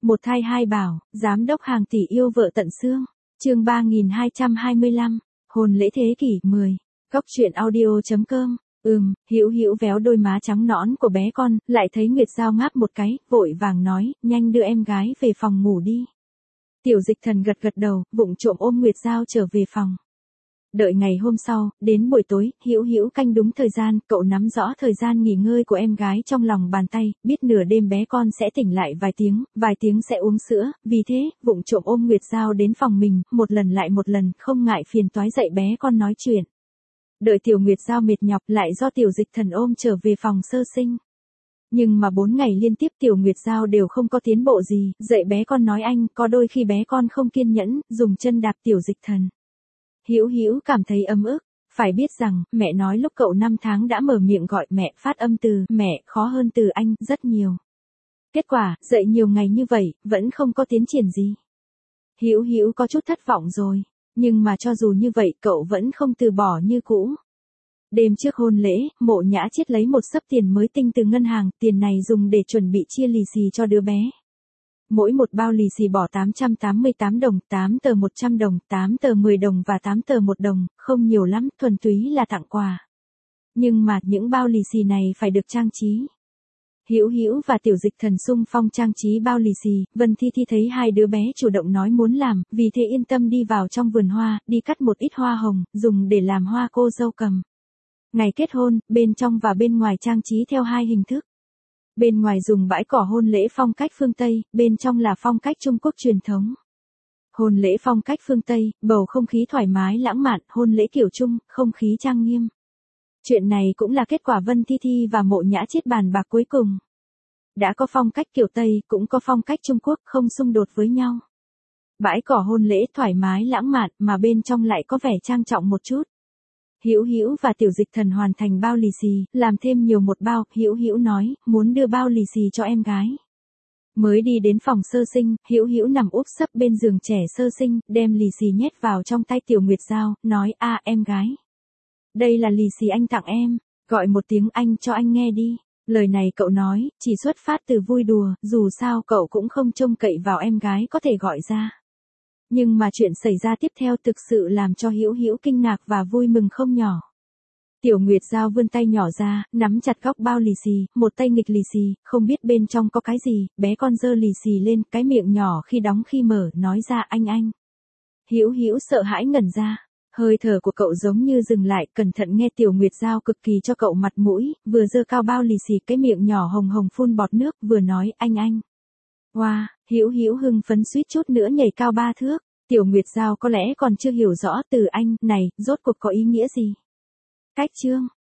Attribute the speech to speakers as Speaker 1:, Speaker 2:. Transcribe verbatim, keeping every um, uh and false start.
Speaker 1: Một thai hai bảo, giám đốc hàng tỷ yêu vợ tận xương. Chương ba nghìn hai trăm hai mươi lăm, hôn lễ thế kỷ mười. Cóc truyện audio chấm com. Ừm, Hữu Hữu véo đôi má trắng nõn của bé con, lại thấy Nguyệt Giao ngáp một cái, vội vàng nói, nhanh đưa em gái về phòng ngủ đi. Tiểu Dịch Thần gật gật đầu, vụng trộm ôm Nguyệt Giao trở về phòng. Đợi ngày hôm sau, đến buổi tối, Hữu Hữu canh đúng thời gian, cậu nắm rõ thời gian nghỉ ngơi của em gái trong lòng bàn tay, biết nửa đêm bé con sẽ tỉnh lại vài tiếng, vài tiếng sẽ uống sữa, vì thế, vụng trộm ôm Nguyệt Giao đến phòng mình, một lần lại một lần, không ngại phiền toái dạy bé con nói chuyện. Đợi Tiểu Nguyệt Giao mệt nhọc lại do Tiểu Dịch Thần ôm trở về phòng sơ sinh. Nhưng mà bốn ngày liên tiếp Tiểu Nguyệt Giao đều không có tiến bộ gì, dạy bé con nói anh, có đôi khi bé con không kiên nhẫn, dùng chân đạp Tiểu Dịch Thần. Hữu Hữu cảm thấy ấm ức, phải biết rằng, mẹ nói lúc cậu năm tháng đã mở miệng gọi mẹ, phát âm từ mẹ khó hơn từ anh rất nhiều. Kết quả, dạy nhiều ngày như vậy, vẫn không có tiến triển gì. Hữu Hữu có chút thất vọng rồi, nhưng mà cho dù như vậy cậu vẫn không từ bỏ như cũ. Đêm trước hôn lễ, Mộ Nhã Chiết lấy một xấp tiền mới tinh từ ngân hàng, tiền này dùng để chuẩn bị chia lì xì cho đứa bé. Mỗi một bao lì xì bỏ tám trăm tám mươi tám đồng, tám tờ một trăm đồng, tám tờ mười đồng và tám tờ một đồng, không nhiều lắm, thuần túy là tặng quà. Nhưng mà, những bao lì xì này phải được trang trí. Hữu Hữu và Tiểu Dịch Thần xung phong trang trí bao lì xì, Vân Thi Thi thấy hai đứa bé chủ động nói muốn làm, vì thế yên tâm đi vào trong vườn hoa, đi cắt một ít hoa hồng, dùng để làm hoa cô dâu cầm. Ngày kết hôn, bên trong và bên ngoài trang trí theo hai hình thức. Bên ngoài dùng bãi cỏ hôn lễ phong cách phương Tây, bên trong là phong cách Trung Quốc truyền thống. Hôn lễ phong cách phương Tây, bầu không khí thoải mái lãng mạn, hôn lễ kiểu Trung, không khí trang nghiêm. Chuyện này cũng là kết quả Vân Thi Thi và Mộ Nhã Chiết bàn bạc cuối cùng. Đã có phong cách kiểu Tây, cũng có phong cách Trung Quốc, không xung đột với nhau. Bãi cỏ hôn lễ thoải mái lãng mạn, mà bên trong lại có vẻ trang trọng một chút. Hữu Hữu và Tiểu Dịch Thần hoàn thành bao lì xì, làm thêm nhiều một bao, Hữu Hữu nói, muốn đưa bao lì xì cho em gái. Mới đi đến phòng sơ sinh, Hữu Hữu nằm úp sấp bên giường trẻ sơ sinh, đem lì xì nhét vào trong tay Tiểu Nguyệt Giao, nói, a em gái. Đây là lì xì anh tặng em, gọi một tiếng anh cho anh nghe đi. Lời này cậu nói, chỉ xuất phát từ vui đùa, dù sao cậu cũng không trông cậy vào em gái có thể gọi ra. Nhưng mà chuyện xảy ra tiếp theo thực sự làm cho Hữu Hữu kinh ngạc và vui mừng không nhỏ. Tiểu Nguyệt Giao vươn tay nhỏ ra, nắm chặt góc bao lì xì, một tay nghịch lì xì, không biết bên trong có cái gì, bé con giơ lì xì lên, cái miệng nhỏ khi đóng khi mở, nói ra anh anh. Hữu Hữu sợ hãi ngẩn ra, hơi thở của cậu giống như dừng lại, cẩn thận nghe Tiểu Nguyệt Giao cực kỳ cho cậu mặt mũi, vừa giơ cao bao lì xì, cái miệng nhỏ hồng hồng phun bọt nước, vừa nói anh anh. Wow, Hữu Hữu hưng phấn suýt chút nữa nhảy cao ba thước. Tiểu Nguyệt Giao có lẽ còn chưa hiểu rõ từ anh này, rốt cuộc có ý nghĩa gì. Cách chương